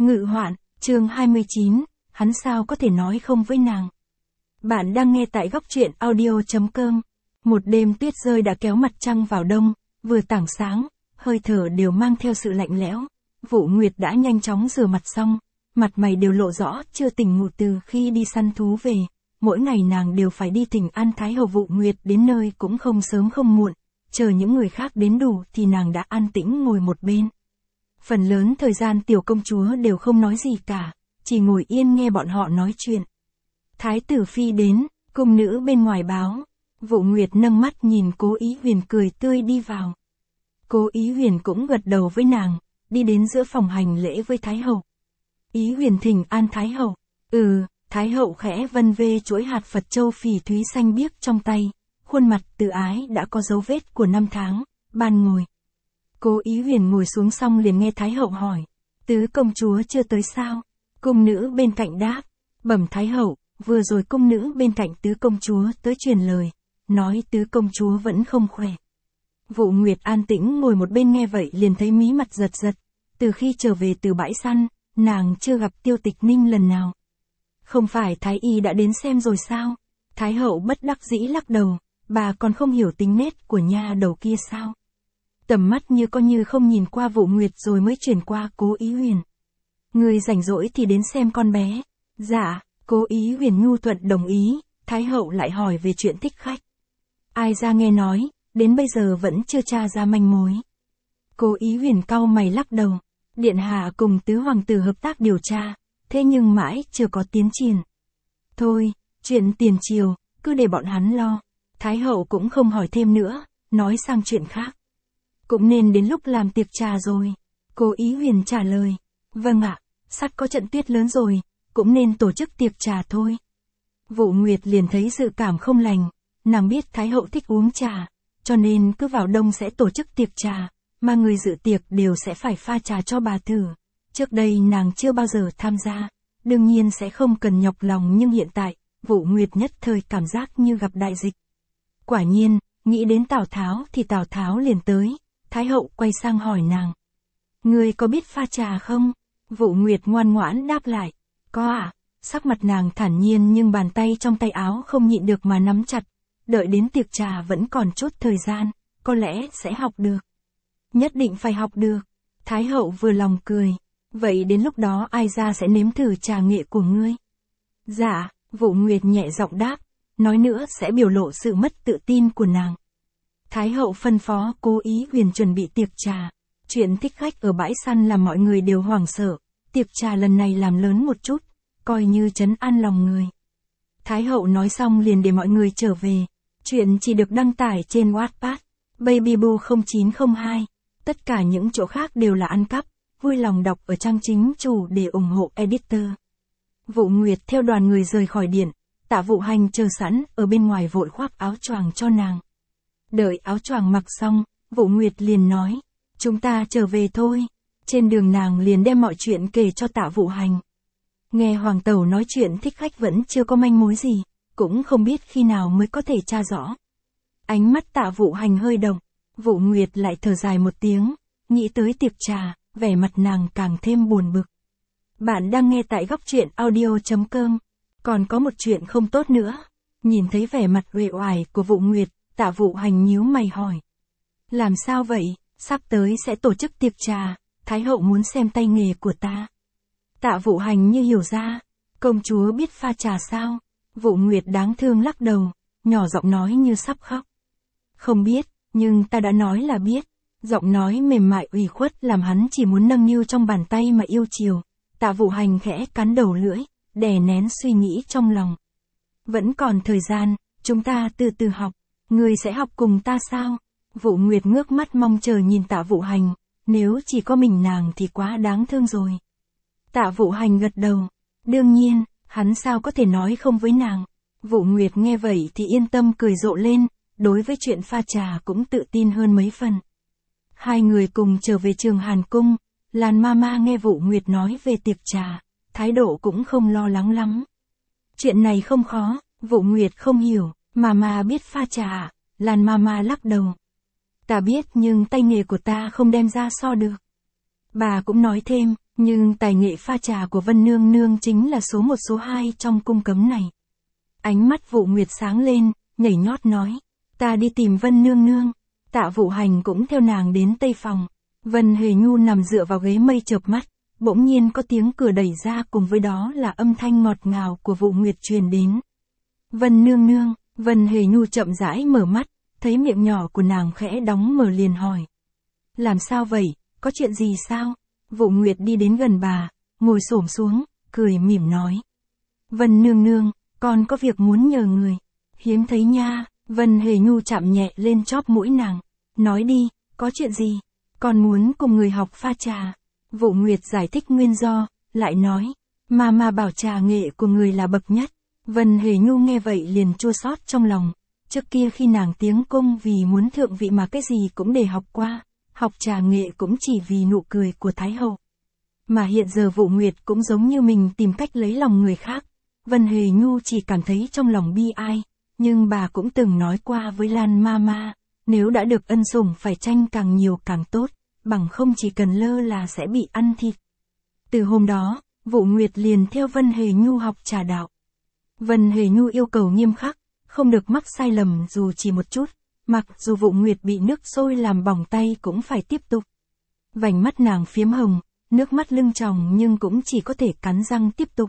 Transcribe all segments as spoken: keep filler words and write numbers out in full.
Ngự hoạn, chương hai mươi chín, hắn sao có thể nói không với nàng. Bạn đang nghe tại góc truyện audio.com. Một đêm tuyết rơi đã kéo mặt trăng vào đông, vừa tảng sáng, hơi thở đều mang theo sự lạnh lẽo. Vũ Nguyệt đã nhanh chóng rửa mặt xong, mặt mày đều lộ rõ chưa tỉnh ngủ từ khi đi săn thú về. Mỗi ngày nàng đều phải đi thỉnh an Thái Hậu. Vũ Nguyệt đến nơi cũng không sớm không muộn, chờ những người khác đến đủ thì nàng đã an tĩnh ngồi một bên. Phần lớn thời gian tiểu công chúa đều không nói gì cả, chỉ ngồi yên nghe bọn họ nói chuyện. Thái tử phi đến, cung nữ bên ngoài báo. Vũ Nguyệt nâng mắt nhìn Cố Ý Huyền cười tươi đi vào. Cố Ý Huyền cũng gật đầu với nàng, đi đến giữa phòng hành lễ với Thái Hậu. Ý Huyền thỉnh an Thái Hậu. Ừ, Thái Hậu khẽ vân vê chuỗi hạt Phật châu phỉ thúy xanh biếc trong tay, khuôn mặt từ ái đã có dấu vết của năm tháng, ban ngồi. Cố Ý Huyền ngồi xuống xong liền nghe Thái Hậu hỏi, tứ công chúa chưa tới sao? Cung nữ bên cạnh đáp, bẩm Thái Hậu, vừa rồi cung nữ bên cạnh tứ công chúa tới truyền lời, nói tứ công chúa vẫn không khỏe. Vũ Nguyệt an tĩnh ngồi một bên nghe vậy liền thấy mí mặt giật giật, từ khi trở về từ bãi săn, nàng chưa gặp Tiêu Tịch Ninh lần nào. Không phải Thái Y đã đến xem rồi sao? Thái Hậu bất đắc dĩ lắc đầu, bà còn không hiểu tính nết của nha đầu kia sao? Tầm mắt như có như không nhìn qua Vũ Nguyệt rồi mới chuyển qua Cố Ý Huyền. Người rảnh rỗi thì đến xem con bé. Dạ, Cố Ý Huyền nhu thuận đồng ý. Thái Hậu lại hỏi về chuyện thích khách. Ai ra nghe nói, đến bây giờ vẫn chưa tra ra manh mối. Cố Ý Huyền cau mày lắc đầu. Điện hạ cùng tứ hoàng tử hợp tác điều tra, thế nhưng mãi chưa có tiến triển. Thôi, chuyện tiền triều, cứ để bọn hắn lo. Thái Hậu cũng không hỏi thêm nữa, nói sang chuyện khác. Cũng nên đến lúc làm tiệc trà rồi. Cố Ý Huyền trả lời. Vâng ạ, sắp có trận tuyết lớn rồi, cũng nên tổ chức tiệc trà thôi. Vũ Nguyệt liền thấy dự cảm không lành, nàng biết Thái Hậu thích uống trà, cho nên cứ vào đông sẽ tổ chức tiệc trà, mà người dự tiệc đều sẽ phải pha trà cho bà thử. Trước đây nàng chưa bao giờ tham gia, đương nhiên sẽ không cần nhọc lòng, nhưng hiện tại, Vũ Nguyệt nhất thời cảm giác như gặp đại dịch. Quả nhiên, nghĩ đến Tào Tháo thì Tào Tháo liền tới. Thái Hậu quay sang hỏi nàng. Người có biết pha trà không? Vũ Nguyệt ngoan ngoãn đáp lại. Có ạ. À? Sắc mặt nàng thản nhiên nhưng bàn tay trong tay áo không nhịn được mà nắm chặt. Đợi đến tiệc trà vẫn còn chút thời gian, có lẽ sẽ học được. Nhất định phải học được. Thái Hậu vừa lòng cười. Vậy đến lúc đó ai ra sẽ nếm thử trà nghệ của ngươi? Dạ, Vũ Nguyệt nhẹ giọng đáp. Nói nữa sẽ biểu lộ sự mất tự tin của nàng. Thái Hậu phân phó Cố Ý Huyền chuẩn bị tiệc trà. Chuyện thích khách ở bãi săn làm mọi người đều hoảng sợ. Tiệc trà lần này làm lớn một chút, coi như trấn an lòng người. Thái Hậu nói xong liền để mọi người trở về. Chuyện chỉ được đăng tải trên Wattpad, Babyboo không chín không hai. Tất cả những chỗ khác đều là ăn cắp. Vui lòng đọc ở trang chính chủ để ủng hộ editor. Vũ Nguyệt theo đoàn người rời khỏi điện. Tạ Vũ Hành chờ sẵn ở bên ngoài vội khoác áo choàng cho nàng. Đợi áo choàng mặc xong, Vũ Nguyệt liền nói, chúng ta trở về thôi. Trên đường nàng liền đem mọi chuyện kể cho Tạ Vũ Hành. Nghe Hoàng Tẩu nói chuyện thích khách vẫn chưa có manh mối gì, cũng không biết khi nào mới có thể tra rõ. Ánh mắt Tạ Vũ Hành hơi động, Vũ Nguyệt lại thở dài một tiếng, nghĩ tới tiệc trà, vẻ mặt nàng càng thêm buồn bực. Bạn đang nghe tại góc truyện audio.com. Còn có một chuyện không tốt nữa. Nhìn thấy vẻ mặt uể oải của Vũ Nguyệt, Tạ Vũ Hành nhíu mày hỏi. Làm sao vậy? Sắp tới sẽ tổ chức tiệc trà, Thái Hậu muốn xem tay nghề của ta. Tạ Vũ Hành như hiểu ra. Công chúa biết pha trà sao? Vũ Nguyệt đáng thương lắc đầu, nhỏ giọng nói như sắp khóc. Không biết, nhưng ta đã nói là biết. Giọng nói mềm mại ủy khuất làm hắn chỉ muốn nâng niu trong bàn tay mà yêu chiều. Tạ Vũ Hành khẽ cắn đầu lưỡi, đè nén suy nghĩ trong lòng. Vẫn còn thời gian, chúng ta từ từ học. Người sẽ học cùng ta sao? Vũ Nguyệt ngước mắt mong chờ nhìn Tạ Vũ Hành. Nếu chỉ có mình nàng thì quá đáng thương rồi. Tạ Vũ Hành gật đầu. Đương nhiên, hắn sao có thể nói không với nàng. Vũ Nguyệt nghe vậy thì yên tâm cười rộ lên. Đối với chuyện pha trà cũng tự tin hơn mấy phần. Hai người cùng trở về Trường Hàn Cung. Lan Mama nghe Vũ Nguyệt nói về tiệc trà, thái độ cũng không lo lắng lắm. Chuyện này không khó, Vũ Nguyệt không hiểu. Mama biết pha trà à? Lan Mama lắc đầu. Ta biết nhưng tay nghề của ta không đem ra so được. Bà cũng nói thêm, Nhưng tài nghệ pha trà của Vân Nương Nương chính là số một số hai trong cung cấm này. Ánh mắt Vụ Nguyệt sáng lên, nhảy nhót nói. Ta đi tìm Vân Nương Nương. Tạ Vũ Hành cũng theo nàng đến tây phòng. Vân Hề Nhu nằm dựa vào ghế mây chợp mắt. Bỗng nhiên có tiếng cửa đẩy ra, cùng với đó là âm thanh ngọt ngào của Vụ Nguyệt truyền đến. Vân Nương Nương. Vân Hề Nhu chậm rãi mở mắt, thấy miệng nhỏ của nàng khẽ đóng mở liền hỏi. Làm sao vậy, có chuyện gì sao? Vụ Nguyệt đi đến gần bà, ngồi xổm xuống, cười mỉm nói. Vân Nương Nương, con có việc muốn nhờ người. Hiếm thấy nha. Vân Hề Nhu chạm nhẹ lên chóp mũi nàng. Nói đi, có chuyện gì? Con muốn cùng người học pha trà. Vụ Nguyệt giải thích nguyên do, lại nói. Mà mà bảo trà nghệ của người là bậc nhất. Vân Hề Nhu nghe vậy liền chua xót trong lòng. Trước kia khi nàng tiến cung vì muốn thượng vị mà cái gì cũng để học qua. Học trà nghệ cũng chỉ vì nụ cười của Thái Hậu. Mà hiện giờ Vụ Nguyệt cũng giống như mình tìm cách lấy lòng người khác. Vân Hề Nhu chỉ cảm thấy trong lòng bi ai. Nhưng bà cũng từng nói qua với Lan Mama, nếu đã được ân sủng phải tranh càng nhiều càng tốt, bằng không chỉ cần lơ là sẽ bị ăn thịt. Từ hôm đó, Vụ Nguyệt liền theo Vân Hề Nhu học trà đạo. Vân Hề Nhu yêu cầu nghiêm khắc, không được mắc sai lầm dù chỉ một chút, mặc dù Vụ Nguyệt bị nước sôi làm bỏng tay cũng phải tiếp tục. Vành mắt nàng phiếm hồng, nước mắt lưng tròng nhưng cũng chỉ có thể cắn răng tiếp tục.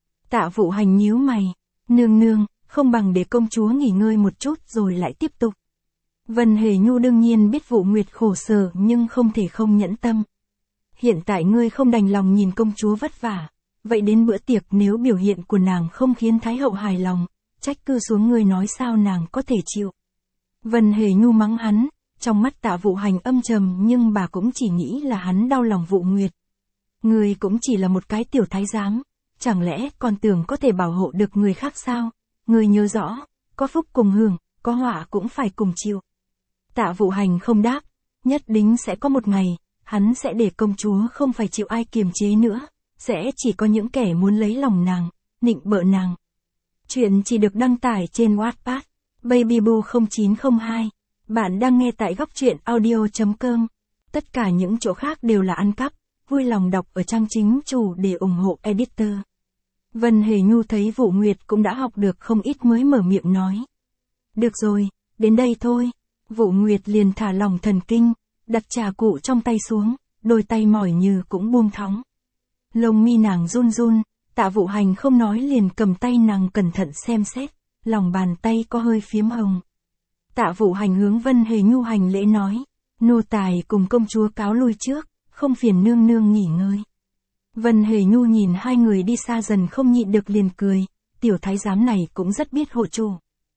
Tạ Vũ Hành nhíu mày, nương nương, không bằng để công chúa nghỉ ngơi một chút rồi lại tiếp tục. Vân Hề Nhu đương nhiên biết Vụ Nguyệt khổ sở nhưng không thể không nhẫn tâm. Hiện tại ngươi không đành lòng nhìn công chúa vất vả, vậy đến bữa tiệc nếu biểu hiện của nàng không khiến Thái Hậu hài lòng, trách cứ xuống ngươi nói sao nàng có thể chịu. Vân Hề Nhu mắng hắn, trong mắt Tạ Vũ Hành âm trầm nhưng bà cũng chỉ nghĩ là hắn đau lòng Vụ Nguyệt. Ngươi cũng chỉ là một cái tiểu thái giám, chẳng lẽ còn tưởng có thể bảo hộ được người khác sao? Ngươi nhớ rõ, có phúc cùng hưởng, có họa cũng phải cùng chịu. Tạ Vũ Hành không đáp, nhất định sẽ có một ngày, hắn sẽ để công chúa không phải chịu ai kiềm chế nữa, sẽ chỉ có những kẻ muốn lấy lòng nàng, nịnh bợ nàng. Chuyện chỉ được đăng tải trên Wattpad, Babyboo không chín không hai. Bạn đang nghe tại góc truyện audio chấm com. Tất cả những chỗ khác đều là ăn cắp, vui lòng đọc ở trang chính chủ để ủng hộ editor. Vân Hề Nhu thấy Vụ Nguyệt cũng đã học được không ít mới mở miệng nói. Được rồi, đến đây thôi. Vụ Nguyệt liền thả lỏng thần kinh, đặt trà cụ trong tay xuống, đôi tay mỏi như cũng buông thõng. Lông mi nàng run run, Tạ Vũ Hành không nói liền cầm tay nàng cẩn thận xem xét, lòng bàn tay có hơi phiếm hồng. Tạ Vũ Hành hướng Vân Hề Nhu hành lễ nói, nô tài cùng công chúa cáo lui trước, không phiền nương nương nghỉ ngơi. Vân Hề Nhu nhìn hai người đi xa dần không nhịn được liền cười, tiểu thái giám này cũng rất biết hộ chủ.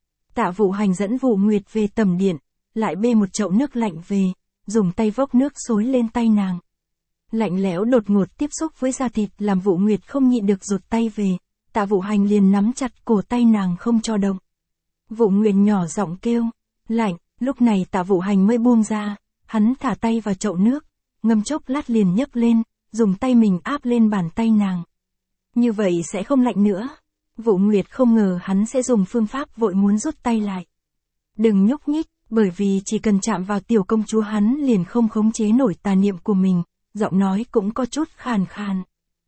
Tạ Vũ Hành dẫn Vụ Nguyệt về tầm điện, lại bê một chậu nước lạnh về, dùng tay vốc nước xối lên tay nàng. Lạnh lẽo đột ngột tiếp xúc với da thịt làm Vụ Nguyệt không nhịn được rụt tay về, Tạ Vũ Hành liền nắm chặt cổ tay nàng không cho động. Vụ Nguyệt nhỏ giọng kêu, lạnh, lúc này Tạ Vũ Hành mới buông ra, hắn thả tay vào chậu nước, ngâm chốc lát liền nhấc lên, dùng tay mình áp lên bàn tay nàng. Như vậy sẽ không lạnh nữa. Vụ Nguyệt không ngờ hắn sẽ dùng phương pháp vội muốn rút tay lại. Đừng nhúc nhích, bởi vì chỉ cần chạm vào tiểu công chúa hắn liền không khống chế nổi tà niệm của mình, giọng nói cũng có chút khàn khàn.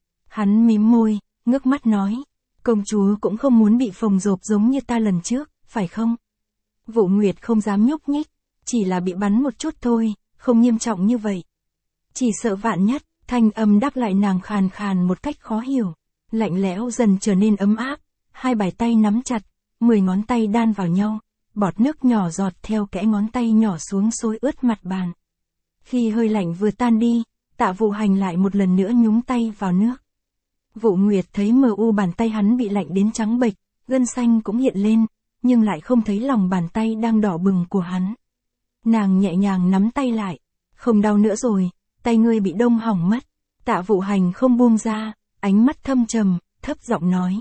Hắn mím môi, ngước mắt nói, công chúa cũng không muốn bị phồng rộp giống như ta lần trước, phải không? Vụ Nguyệt không dám nhúc nhích, chỉ là bị bắn một chút thôi, không nghiêm trọng như vậy. Chỉ sợ vạn nhất, thanh âm đáp lại nàng khàn khàn một cách khó hiểu, lạnh lẽo dần trở nên ấm áp, hai bàn tay nắm chặt, mười ngón tay đan vào nhau, bọt nước nhỏ giọt theo kẽ ngón tay nhỏ xuống xối ướt mặt bàn. Khi hơi lạnh vừa tan đi, Tạ Vũ Hành lại một lần nữa nhúng tay vào nước. Vụ Nguyệt thấy mờ u bàn tay hắn bị lạnh đến trắng bệch, gân xanh cũng hiện lên, nhưng lại không thấy lòng bàn tay đang đỏ bừng của hắn. Nàng nhẹ nhàng nắm tay lại, không đau nữa rồi, tay ngươi bị đông hỏng mất. Tạ Vũ Hành không buông ra, ánh mắt thâm trầm, thấp giọng nói.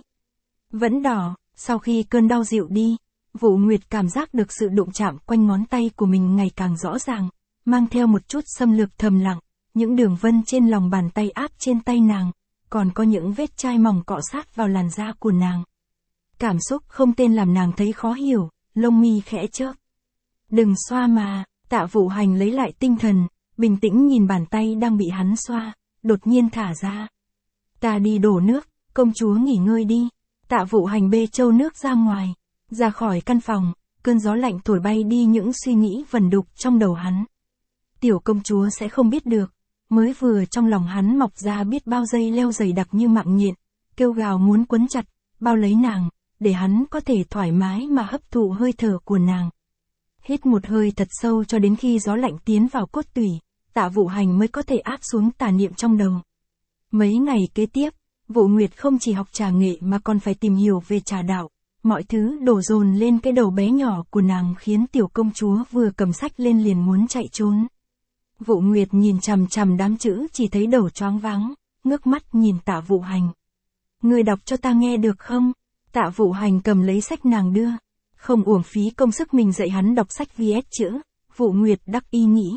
Vẫn đỏ. Sau khi cơn đau dịu đi, Vụ Nguyệt cảm giác được sự đụng chạm quanh ngón tay của mình ngày càng rõ ràng, mang theo một chút xâm lược thầm lặng, những đường vân trên lòng bàn tay áp trên tay nàng, còn có những vết chai mỏng cọ sát vào làn da của nàng. Cảm xúc không tên làm nàng thấy khó hiểu, lông mi khẽ chớp. Đừng xoa mà. Tạ Vũ Hành lấy lại tinh thần, bình tĩnh nhìn bàn tay đang bị hắn xoa, đột nhiên thả ra. Ta đi đổ nước, công chúa nghỉ ngơi đi. Tạ Vũ Hành bê chậu nước ra ngoài, ra khỏi căn phòng, cơn gió lạnh thổi bay đi những suy nghĩ vẩn đục trong đầu hắn. Tiểu công chúa sẽ không biết được, mới vừa trong lòng hắn mọc ra biết bao dây leo dày đặc như mạng nhện, kêu gào muốn quấn chặt, bao lấy nàng, để hắn có thể thoải mái mà hấp thụ hơi thở của nàng. Hít một hơi thật sâu cho đến khi gió lạnh tiến vào cốt tủy, Tạ Vũ Hành mới có thể áp xuống tà niệm trong đầu. Mấy ngày kế tiếp, Vũ Nguyệt không chỉ học trà nghệ mà còn phải tìm hiểu về trà đạo. Mọi thứ đổ dồn lên cái đầu bé nhỏ của nàng khiến tiểu công chúa vừa cầm sách lên liền muốn chạy trốn. Vũ Nguyệt nhìn chằm chằm đám chữ chỉ thấy đầu choáng váng, ngước mắt nhìn Tạ Vũ Hành. Người đọc cho ta nghe được không? Tạ Vũ Hành cầm lấy sách nàng đưa. Không uổng phí công sức mình dạy hắn đọc sách vs chữ, Vũ Nguyệt đắc ý nghĩ.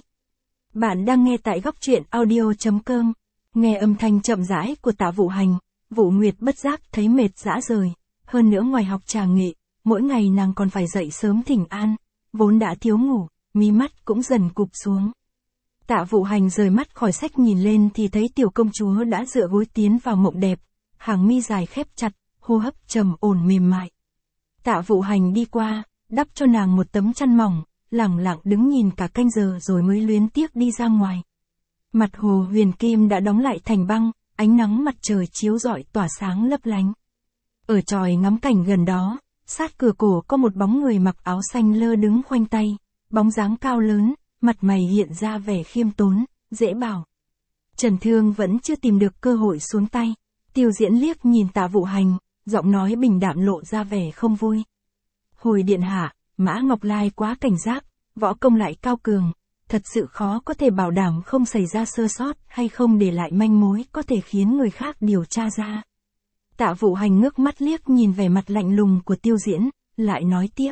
Bạn đang nghe tại góc truyện audio chấm com. Nghe âm thanh chậm rãi của Tạ Vũ Hành, Vũ Nguyệt bất giác thấy mệt rã rời. Hơn nữa ngoài học trà nghệ, mỗi ngày nàng còn phải dậy sớm thỉnh an, vốn đã thiếu ngủ, mí mắt cũng dần cụp xuống. Tạ Vũ Hành rời mắt khỏi sách nhìn lên thì thấy tiểu công chúa đã dựa gối tiến vào mộng đẹp, hàng mi dài khép chặt, hô hấp trầm ổn mềm mại. Tạ Vũ Hành đi qua, đắp cho nàng một tấm chăn mỏng, lẳng lặng đứng nhìn cả canh giờ rồi mới luyến tiếc đi ra ngoài. Mặt hồ huyền kim đã đóng lại thành băng, ánh nắng mặt trời chiếu rọi tỏa sáng lấp lánh. Ở chòi ngắm cảnh gần đó, sát cửa cổ có một bóng người mặc áo xanh lơ đứng khoanh tay, bóng dáng cao lớn, mặt mày hiện ra vẻ khiêm tốn, dễ bảo. Trần Thương vẫn chưa tìm được cơ hội xuống tay, Tiêu Diễn liếc nhìn Tạ Vũ Hành, giọng nói bình đạm lộ ra vẻ không vui. Hồi điện hạ, Mã Ngọc Lai quá cảnh giác, võ công lại cao cường, thật sự khó có thể bảo đảm không xảy ra sơ sót hay không để lại manh mối có thể khiến người khác điều tra ra. Tạ Vũ Hành ngước mắt liếc nhìn vẻ mặt lạnh lùng của Tiêu Diễn, lại nói tiếp.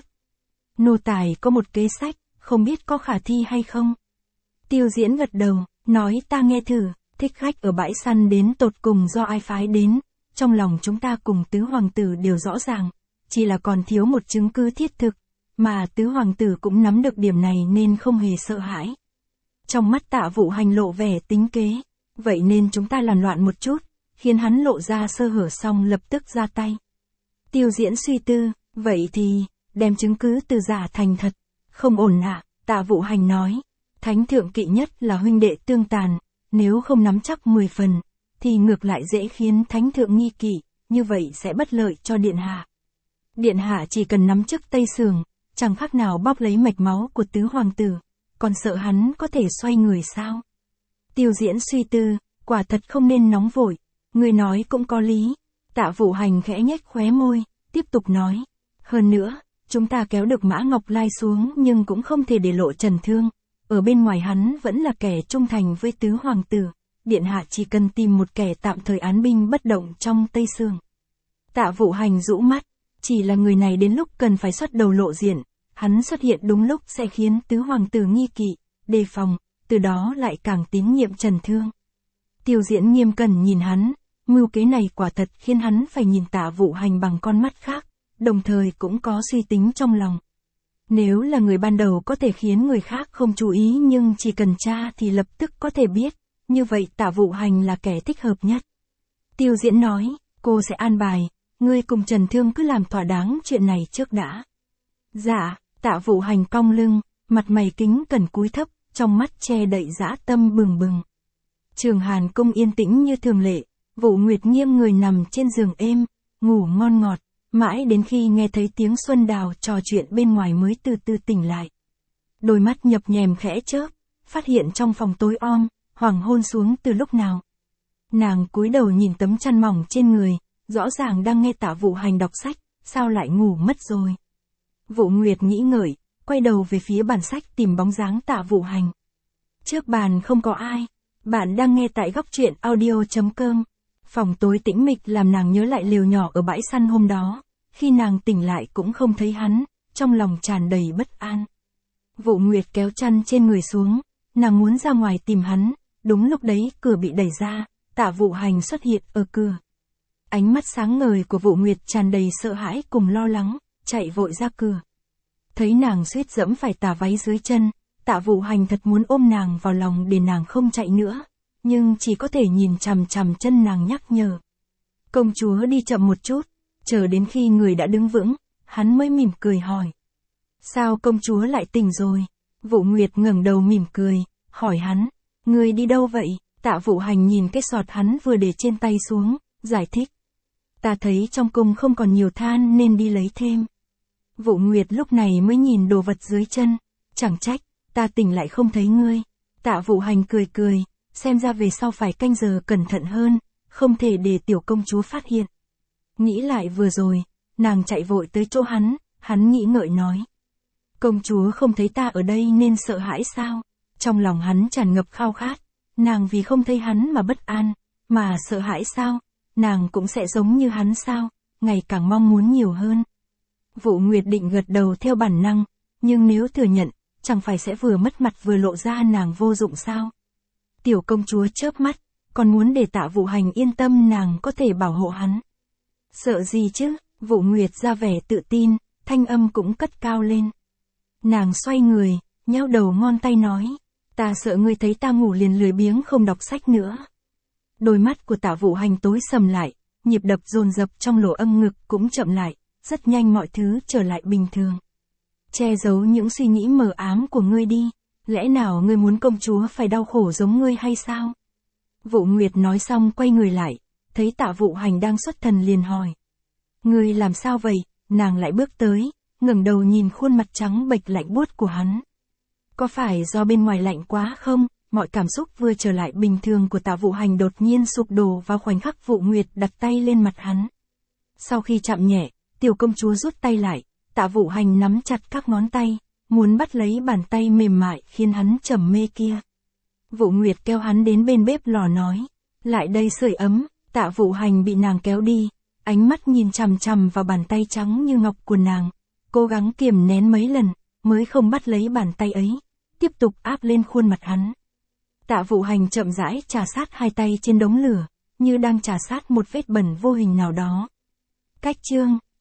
Nô tài có một kế sách, không biết có khả thi hay không? Tiêu Diễn gật đầu, nói ta nghe thử, thích khách ở bãi săn đến tột cùng do ai phái đến, trong lòng chúng ta cùng tứ hoàng tử đều rõ ràng, chỉ là còn thiếu một chứng cứ thiết thực, mà tứ hoàng tử cũng nắm được điểm này nên không hề sợ hãi. Trong mắt Tạ Vũ Hành lộ vẻ tính kế, vậy nên chúng ta làm loạn một chút, khiến hắn lộ ra sơ hở xong lập tức ra tay. Tiêu Diễn suy tư, vậy thì, đem chứng cứ từ giả thành thật, không ổn ạ, Tạ Vũ Hành nói. Thánh thượng kỵ nhất là huynh đệ tương tàn, nếu không nắm chắc mười phần, thì ngược lại dễ khiến thánh thượng nghi kỵ, như vậy sẽ bất lợi cho điện hạ. Điện hạ chỉ cần nắm chức Tây Sường, chẳng khác nào bóp lấy mạch máu của tứ hoàng tử, còn sợ hắn có thể xoay người sao? Tiêu Diễn suy tư, quả thật không nên nóng vội, người nói cũng có lý. Tạ Vũ Hành khẽ nhếch khóe môi, tiếp tục nói. Hơn nữa, chúng ta kéo được Mã Ngọc Lai xuống nhưng cũng không thể để lộ Trần Thương. Ở bên ngoài hắn vẫn là kẻ trung thành với tứ hoàng tử, điện hạ chỉ cần tìm một kẻ tạm thời án binh bất động trong Tây Sương. Tạ Vũ Hành rũ mắt, chỉ là người này đến lúc cần phải xuất đầu lộ diện, hắn xuất hiện đúng lúc sẽ khiến tứ hoàng tử nghi kỵ, đề phòng, từ đó lại càng tín nhiệm Trần Thương. Tiêu Diễn nghiêm cẩn nhìn hắn, mưu kế này quả thật khiến hắn phải nhìn Tạ Vũ Hành bằng con mắt khác, đồng thời cũng có suy tính trong lòng. Nếu là người ban đầu có thể khiến người khác không chú ý nhưng chỉ cần tra thì lập tức có thể biết, như vậy Tạ Vũ Hành là kẻ thích hợp nhất. Tiêu Diễn nói, cô sẽ an bài, ngươi cùng Trần Thương cứ làm thỏa đáng chuyện này trước đã. Dạ, Tạ Vũ Hành cong lưng, mặt mày kính cẩn cúi thấp, trong mắt che đậy dã tâm bừng bừng. Trường Hàn Cung yên tĩnh như thường lệ, Vũ Nguyệt nghiêng người nằm trên giường êm, ngủ ngon ngọt, mãi đến khi nghe thấy tiếng Xuân Đào trò chuyện bên ngoài mới từ từ tỉnh lại. Đôi mắt nhập nhèm khẽ chớp, phát hiện trong phòng tối om, hoàng hôn xuống từ lúc nào. Nàng cúi đầu nhìn tấm chăn mỏng trên người, rõ ràng đang nghe Tạ Vũ Hành đọc sách, sao lại ngủ mất rồi. Vũ Nguyệt nghĩ ngợi, quay đầu về phía bàn sách tìm bóng dáng Tạ Vũ Hành. Trước bàn không có ai, bạn đang nghe tại góc truyện audio chấm com. Phòng tối tĩnh mịch làm nàng nhớ lại lều nhỏ ở bãi săn hôm đó, khi nàng tỉnh lại cũng không thấy hắn, trong lòng tràn đầy bất an. Vũ Nguyệt kéo chăn trên người xuống, nàng muốn ra ngoài tìm hắn, đúng lúc đấy cửa bị đẩy ra, Tạ Vũ Hành xuất hiện ở cửa. Ánh mắt sáng ngời của Vũ Nguyệt tràn đầy sợ hãi cùng lo lắng, chạy vội ra cửa. Thấy nàng suýt dẫm phải tà váy dưới chân, Tạ Vũ Hành thật muốn ôm nàng vào lòng để nàng không chạy nữa, nhưng chỉ có thể nhìn chằm chằm chân nàng nhắc nhở. Công chúa đi chậm một chút, chờ đến khi người đã đứng vững, hắn mới mỉm cười hỏi. Sao công chúa lại tỉnh rồi? Vũ Nguyệt ngẩng đầu mỉm cười, hỏi hắn, người đi đâu vậy? Tạ Vũ Hành nhìn cái sọt hắn vừa để trên tay xuống, giải thích. Ta thấy trong cung không còn nhiều than nên đi lấy thêm. Vũ Nguyệt lúc này mới nhìn đồ vật dưới chân, chẳng trách, ta tỉnh lại không thấy ngươi. Tạ Vũ Hành cười cười, xem ra về sau phải canh giờ cẩn thận hơn, không thể để tiểu công chúa phát hiện. Nghĩ lại vừa rồi, nàng chạy vội tới chỗ hắn, hắn nghĩ ngợi nói. Công chúa không thấy ta ở đây nên sợ hãi sao? Trong lòng hắn tràn ngập khao khát, nàng vì không thấy hắn mà bất an, mà sợ hãi sao? Nàng cũng sẽ giống như hắn sao, ngày càng mong muốn nhiều hơn. Vũ Nguyệt định gật đầu theo bản năng, nhưng nếu thừa nhận, chẳng phải sẽ vừa mất mặt vừa lộ ra nàng vô dụng sao? Tiểu công chúa chớp mắt, còn muốn để Tạ Vũ Hành yên tâm nàng có thể bảo hộ hắn. Sợ gì chứ? Vũ Nguyệt ra vẻ tự tin, thanh âm cũng cất cao lên. Nàng xoay người, nheo đầu ngon tay nói, ta sợ ngươi thấy ta ngủ liền lười biếng không đọc sách nữa. Đôi mắt của Tạ Vũ Hành tối sầm lại, nhịp đập dồn dập trong lỗ âm ngực cũng chậm lại, rất nhanh mọi thứ trở lại bình thường. Che giấu những suy nghĩ mờ ám của ngươi đi, lẽ nào ngươi muốn công chúa phải đau khổ giống ngươi hay sao? Vũ Nguyệt nói xong quay người lại, thấy Tạ Vũ Hành đang xuất thần liền hỏi. Ngươi làm sao vậy? Nàng lại bước tới, ngẩng đầu nhìn khuôn mặt trắng bệch lạnh buốt của hắn. Có phải do bên ngoài lạnh quá không? Mọi cảm xúc vừa trở lại bình thường của Tạ Vũ Hành đột nhiên sụp đổ vào khoảnh khắc Vũ Nguyệt đặt tay lên mặt hắn. Sau khi chạm nhẹ, tiểu công chúa rút tay lại, Tạ Vũ Hành nắm chặt các ngón tay, muốn bắt lấy bàn tay mềm mại khiến hắn trầm mê kia. Vũ Nguyệt kéo hắn đến bên bếp lò nói, lại đây sưởi ấm. Tạ Vũ Hành bị nàng kéo đi, ánh mắt nhìn chằm chằm vào bàn tay trắng như ngọc của nàng, cố gắng kiềm nén mấy lần, mới không bắt lấy bàn tay ấy, tiếp tục áp lên khuôn mặt hắn. Tạ Vũ Hành chậm rãi trà sát hai tay trên đống lửa, như đang trà sát một vết bẩn vô hình nào đó. Cách chương